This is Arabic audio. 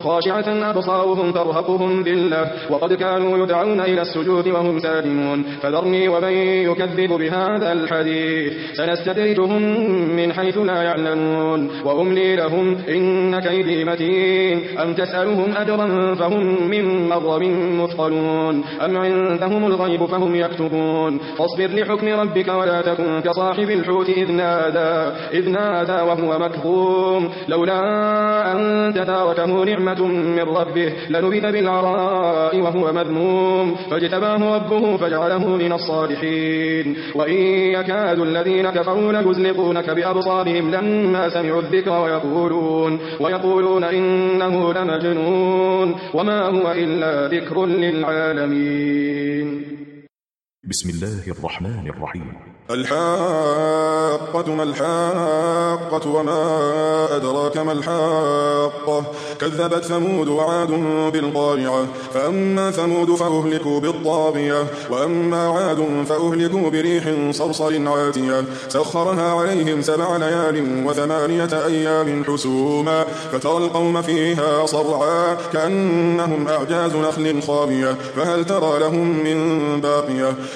خاشعة أبصارهم ترهقهم ذلة وقد كانوا يدعون إلى السجود وهم سالمون فذرني ومن يكذب بهذا الحديث سنستدرجهم من حيث لا يعلمون وأملي لهم إن كيدي متين أم تسألهم أجرا فهم من مغرم مثقلون أم عندهم الغيب فهم يكتبون فاصبر لحكم ربك ولا تكن كصاحب الحوت إذ نادى وهو مكظوم لولا أن تداركه نعمة من ربه لنبذ بالعراء وهو مذموم فاجتباه ربه فجعله من الصالحين وإن يكاد الذين كفروا ليزلقونك بأبصارهم لما سمعوا الذكر ويقولون إنه لمجنون وما هو إلا ذكر للعالمين. بسم الله الرحمن الرحيم. الحاقة ما الحاقة وما أدراك ما الحاقة كذبت ثمود وعاد بالقارعة فأما ثمود فأهلكوا بالطاغية وأما عاد فأهلكوا بريح صرصر عاتية سخرها عليهم 7 ليال و8 أيام حسوما فترى القوم فيها صرعا كأنهم أعجاز نخل خاوية فهل ترى لهم من باقية